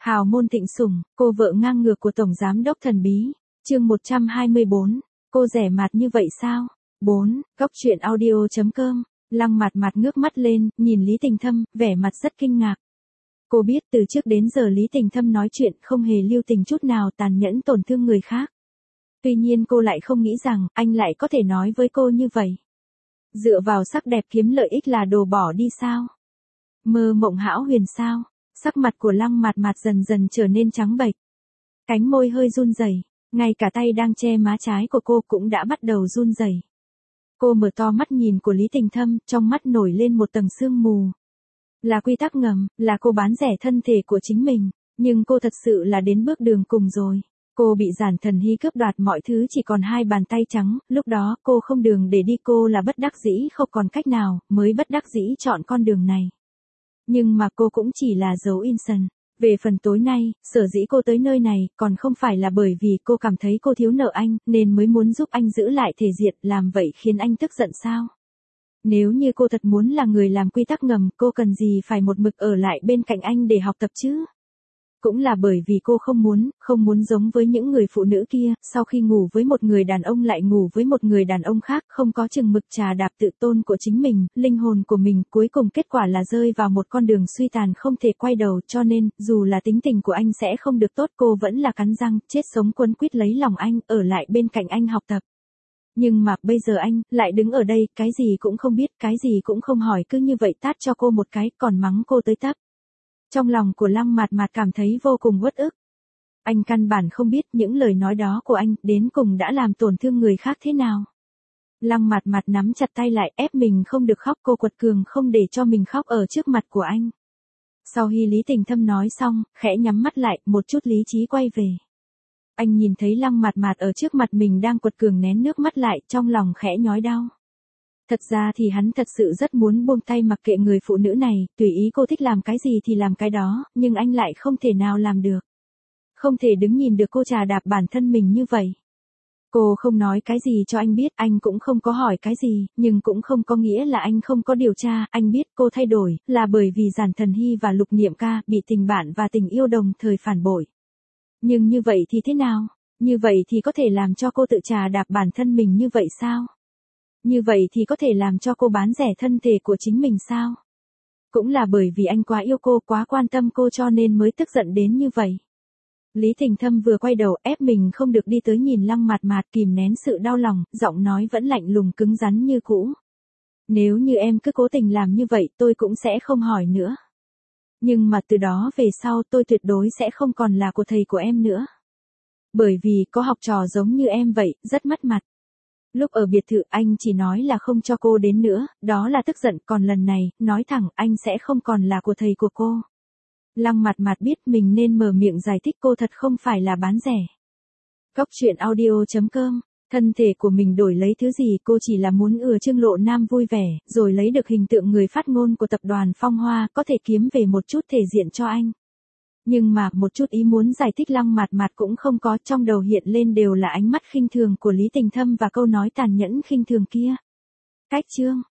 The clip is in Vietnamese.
Hào môn thịnh sủng, cô vợ ngang ngược của Tổng Giám đốc thần bí. Chương 124, cô rẻ mạt như vậy sao? 4, Góc truyện audio.com. Lăng Mạt Mạt ngước mắt lên, nhìn Lý Tình Thâm, vẻ mặt rất kinh ngạc. Cô biết từ trước đến giờ Lý Tình Thâm nói chuyện không hề lưu tình chút nào, tàn nhẫn tổn thương người khác. Tuy nhiên cô lại không nghĩ rằng anh lại có thể nói với cô như vậy. Dựa vào sắc đẹp kiếm lợi ích là đồ bỏ đi sao? Mơ mộng hão huyền sao? Sắc mặt của Lăng Mạt Mạt dần dần trở nên trắng bệch. Cánh môi hơi run rẩy, ngay cả tay đang che má trái của cô cũng đã bắt đầu run rẩy. Cô mở to mắt nhìn của Lý Tình Thâm, trong mắt nổi lên một tầng sương mù. Là quy tắc ngầm, là cô bán rẻ thân thể của chính mình, nhưng cô thật sự là đến bước đường cùng rồi. Cô bị Giản Thần Hy cướp đoạt mọi thứ, chỉ còn hai bàn tay trắng, lúc đó cô không đường để đi, cô là bất đắc dĩ không còn cách nào, mới bất đắc dĩ chọn con đường này. Nhưng mà cô cũng chỉ là dấu in sần. Về phần tối nay, sở dĩ cô tới nơi này, còn không phải là bởi vì cô cảm thấy cô thiếu nợ anh, nên mới muốn giúp anh giữ lại thể diện, làm vậy khiến anh tức giận sao? Nếu như cô thật muốn là người làm quy tắc ngầm, cô cần gì phải một mực ở lại bên cạnh anh để học tập chứ? Cũng là bởi vì cô không muốn giống với những người phụ nữ kia, sau khi ngủ với một người đàn ông lại ngủ với một người đàn ông khác, không có chừng mực trà đạp tự tôn của chính mình, linh hồn của mình, cuối cùng kết quả là rơi vào một con đường suy tàn không thể quay đầu, cho nên, dù là tính tình của anh sẽ không được tốt, cô vẫn là cắn răng, chết sống quấn quýt lấy lòng anh, ở lại bên cạnh anh học tập. Nhưng mà bây giờ anh lại đứng ở đây, cái gì cũng không biết, cái gì cũng không hỏi, cứ như vậy tát cho cô một cái, còn mắng cô tới tấp. Trong lòng của Lăng Mạt Mạt cảm thấy vô cùng uất ức. Anh căn bản không biết những lời nói đó của anh đến cùng đã làm tổn thương người khác thế nào. Lăng Mạt Mạt nắm chặt tay lại, ép mình không được khóc, cô quật cường không để cho mình khóc ở trước mặt của anh. Sau khi Lý Tình Thâm nói xong, khẽ nhắm mắt lại, một chút lý trí quay về. Anh nhìn thấy Lăng Mạt Mạt ở trước mặt mình đang quật cường nén nước mắt lại, trong lòng khẽ nhói đau. Thật ra thì hắn thật sự rất muốn buông tay mặc kệ người phụ nữ này, tùy ý cô thích làm cái gì thì làm cái đó, nhưng anh lại không thể nào làm được. Không thể đứng nhìn được cô trà đạp bản thân mình như vậy. Cô không nói cái gì cho anh biết, anh cũng không có hỏi cái gì, nhưng cũng không có nghĩa là anh không có điều tra, anh biết cô thay đổi, là bởi vì Giản Thần Hy và Lục Niệm Ca bị tình bạn và tình yêu đồng thời phản bội. Nhưng như vậy thì thế nào? Như vậy thì có thể làm cho cô tự trà đạp bản thân mình như vậy sao? Như vậy thì có thể làm cho cô bán rẻ thân thể của chính mình sao? Cũng là bởi vì anh quá yêu cô, quá quan tâm cô cho nên mới tức giận đến như vậy. Lý Tình Thâm vừa quay đầu ép mình không được đi tới nhìn Lăng Mạt Mạt, kìm nén sự đau lòng, giọng nói vẫn lạnh lùng cứng rắn như cũ. Nếu như em cứ cố tình làm như vậy tôi cũng sẽ không hỏi nữa. Nhưng mà từ đó về sau tôi tuyệt đối sẽ không còn là của thầy của em nữa. Bởi vì có học trò giống như em vậy, rất mất mặt. Lúc ở biệt thự anh chỉ nói là không cho cô đến nữa, đó là tức giận, còn lần này, nói thẳng anh sẽ không còn là của thầy của cô. Lăng Mạt Mạt biết mình nên mở miệng giải thích, cô thật không phải là bán rẻ. Góc truyện audio.com. Thân thể của mình đổi lấy thứ gì, cô chỉ là muốn Trương Lộ Nam vui vẻ, rồi lấy được hình tượng người phát ngôn của tập đoàn Phong Hoa, có thể kiếm về một chút thể diện cho anh. Nhưng mà một chút ý muốn giải thích Lăng Mạt Mạt cũng không có, trong đầu hiện lên đều là ánh mắt khinh thường của Lý Tình Thâm và câu nói tàn nhẫn khinh thường kia. Cách chương